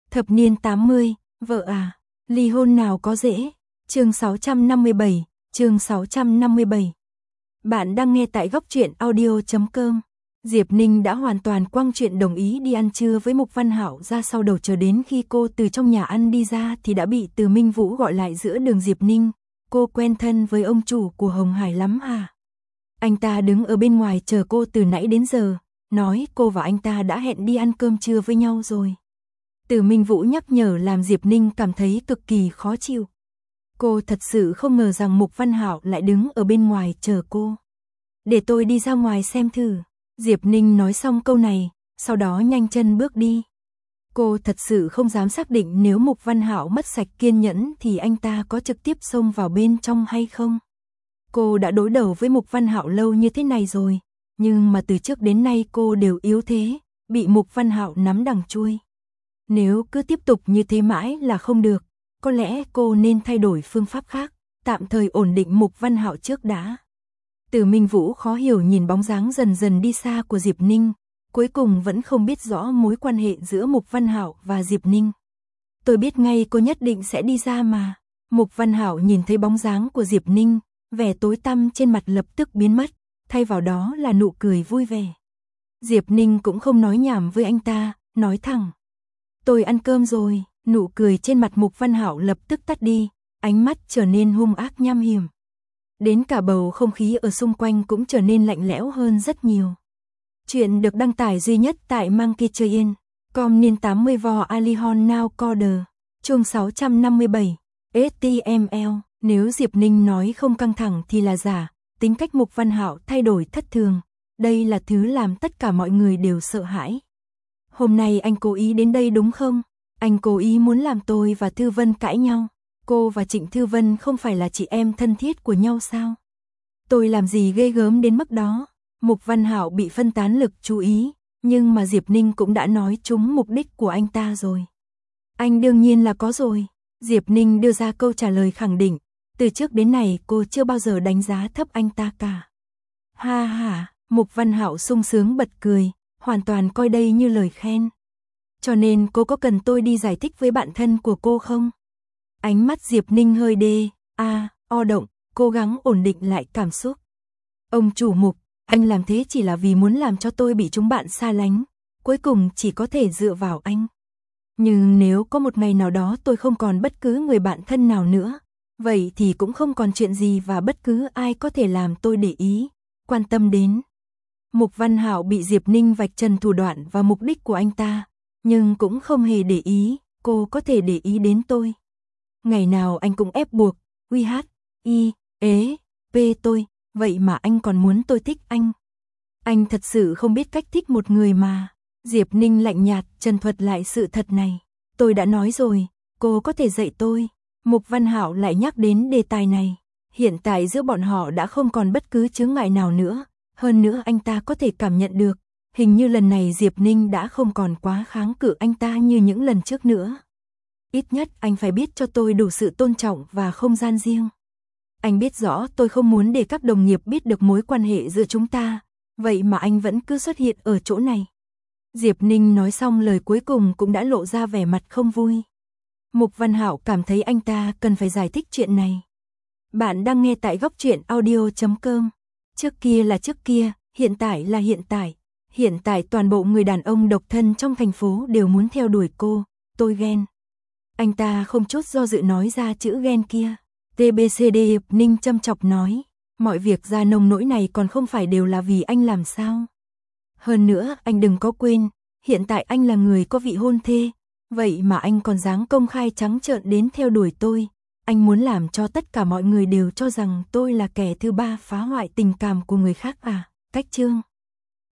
Thập niên 80, vợ à, ly hôn nào có dễ. Chương 657, chương 657. Bạn đang nghe tại góc truyện audio.com. Diệp Ninh đã hoàn toàn quăng chuyện đồng ý đi ăn trưa với Mục Văn Hạo ra sau đầu, chờ đến khi cô từ trong nhà ăn đi ra thì đã bị Từ Minh Vũ gọi lại giữa đường. Diệp Ninh, cô quen thân với ông chủ của Hồng Hải lắm à? Anh ta đứng ở bên ngoài chờ cô từ nãy đến giờ, nói cô và anh ta đã hẹn đi ăn cơm trưa với nhau rồi. Từ Minh Vũ nhắc nhở làm Diệp Ninh cảm thấy cực kỳ khó chịu. Cô thật sự không ngờ rằng Mục Văn Hạo lại đứng ở bên ngoài chờ cô. Để tôi đi ra ngoài xem thử. Diệp Ninh nói xong câu này, sau đó nhanh chân bước đi. Cô thật sự không dám xác định nếu Mục Văn Hạo mất sạch kiên nhẫn thì anh ta có trực tiếp xông vào bên trong hay không. Cô đã đối đầu với Mục Văn Hạo lâu như thế này rồi, nhưng mà từ trước đến nay cô đều yếu thế, bị Mục Văn Hạo nắm đằng chui. Nếu cứ tiếp tục như thế mãi là không được, có lẽ cô nên thay đổi phương pháp khác, tạm thời ổn định Mục Văn Hạo trước đã. Từ Minh Vũ khó hiểu nhìn bóng dáng dần dần đi xa của Diệp Ninh, cuối cùng vẫn không biết rõ mối quan hệ giữa Mục Văn Hạo và Diệp Ninh. Tôi biết ngay cô nhất định sẽ đi ra mà. Mục Văn Hạo nhìn thấy bóng dáng của Diệp Ninh, vẻ tối tăm trên mặt lập tức biến mất, thay vào đó là nụ cười vui vẻ. Diệp Ninh cũng không nói nhảm với anh ta, nói thẳng: tôi ăn cơm rồi. Nụ cười trên mặt Mục Văn Hạo lập tức tắt đi, ánh mắt trở nên hung ác nham hiểm. Đến cả bầu không khí ở xung quanh cũng trở nên lạnh lẽo hơn rất nhiều. Chuyện được đăng tải duy nhất tại Monkeytrain.com niên 80 vò Alihon Now Coder. Chương 657. HTML. Nếu Diệp Ninh nói không căng thẳng thì là giả, tính cách Mục Văn Hạo thay đổi thất thường. Đây là thứ làm tất cả mọi người đều sợ hãi. Hôm nay anh cố ý đến đây đúng không? Anh cố ý muốn làm tôi và Thư Vân cãi nhau. Cô và Trịnh Thư Vân không phải là chị em thân thiết của nhau sao? Tôi làm gì ghê gớm đến mức đó? Mục Văn Hạo bị phân tán lực chú ý, nhưng mà Diệp Ninh cũng đã nói trúng mục đích của anh ta rồi. Anh đương nhiên là có rồi. Diệp Ninh đưa ra câu trả lời khẳng định, từ trước đến nay cô chưa bao giờ đánh giá thấp anh ta cả. Ha ha, Mục Văn Hạo sung sướng bật cười, hoàn toàn coi đây như lời khen. Cho nên cô có cần tôi đi giải thích với bạn thân của cô không? Ánh mắt Diệp Ninh hơi động, cố gắng ổn định lại cảm xúc. Ông chủ Mục, anh làm thế chỉ là vì muốn làm cho tôi bị chúng bạn xa lánh, cuối cùng chỉ có thể dựa vào anh. Nhưng nếu có một ngày nào đó tôi không còn bất cứ người bạn thân nào nữa, vậy thì cũng không còn chuyện gì và bất cứ ai có thể làm tôi để ý, quan tâm đến. Mục Văn Hạo bị Diệp Ninh vạch trần thủ đoạn và mục đích của anh ta, nhưng cũng không hề để ý, cô có thể để ý đến tôi. Ngày nào anh cũng ép buộc, tôi, vậy mà anh còn muốn tôi thích anh. Anh thật sự không biết cách thích một người mà. Diệp Ninh lạnh nhạt trần thuật lại sự thật này. Tôi đã nói rồi, cô có thể dạy tôi. Mục Văn Hạo lại nhắc đến đề tài này. Hiện tại giữa bọn họ đã không còn bất cứ chướng ngại nào nữa. Hơn nữa anh ta có thể cảm nhận được, hình như lần này Diệp Ninh đã không còn quá kháng cự anh ta như những lần trước nữa. Ít nhất anh phải biết cho tôi đủ sự tôn trọng và không gian riêng. Anh biết rõ tôi không muốn để các đồng nghiệp biết được mối quan hệ giữa chúng ta, vậy mà anh vẫn cứ xuất hiện ở chỗ này. Diệp Ninh nói xong lời cuối cùng cũng đã lộ ra vẻ mặt không vui. Mục Văn Hạo cảm thấy anh ta cần phải giải thích chuyện này. Bạn đang nghe tại góc truyện audio.com. Trước kia là trước kia, hiện tại là hiện tại. Hiện tại toàn bộ người đàn ông độc thân trong thành phố đều muốn theo đuổi cô, tôi ghen. Anh ta không chút do dự nói ra chữ ghen kia. TBCD Ninh châm chọc nói, mọi việc ra nông nỗi này còn không phải đều là vì anh làm sao. Hơn nữa anh đừng có quên, hiện tại anh là người có vị hôn thê, vậy mà anh còn dám công khai trắng trợn đến theo đuổi tôi. Anh muốn làm cho tất cả mọi người đều cho rằng tôi là kẻ thứ ba phá hoại tình cảm của người khác à? Cách chương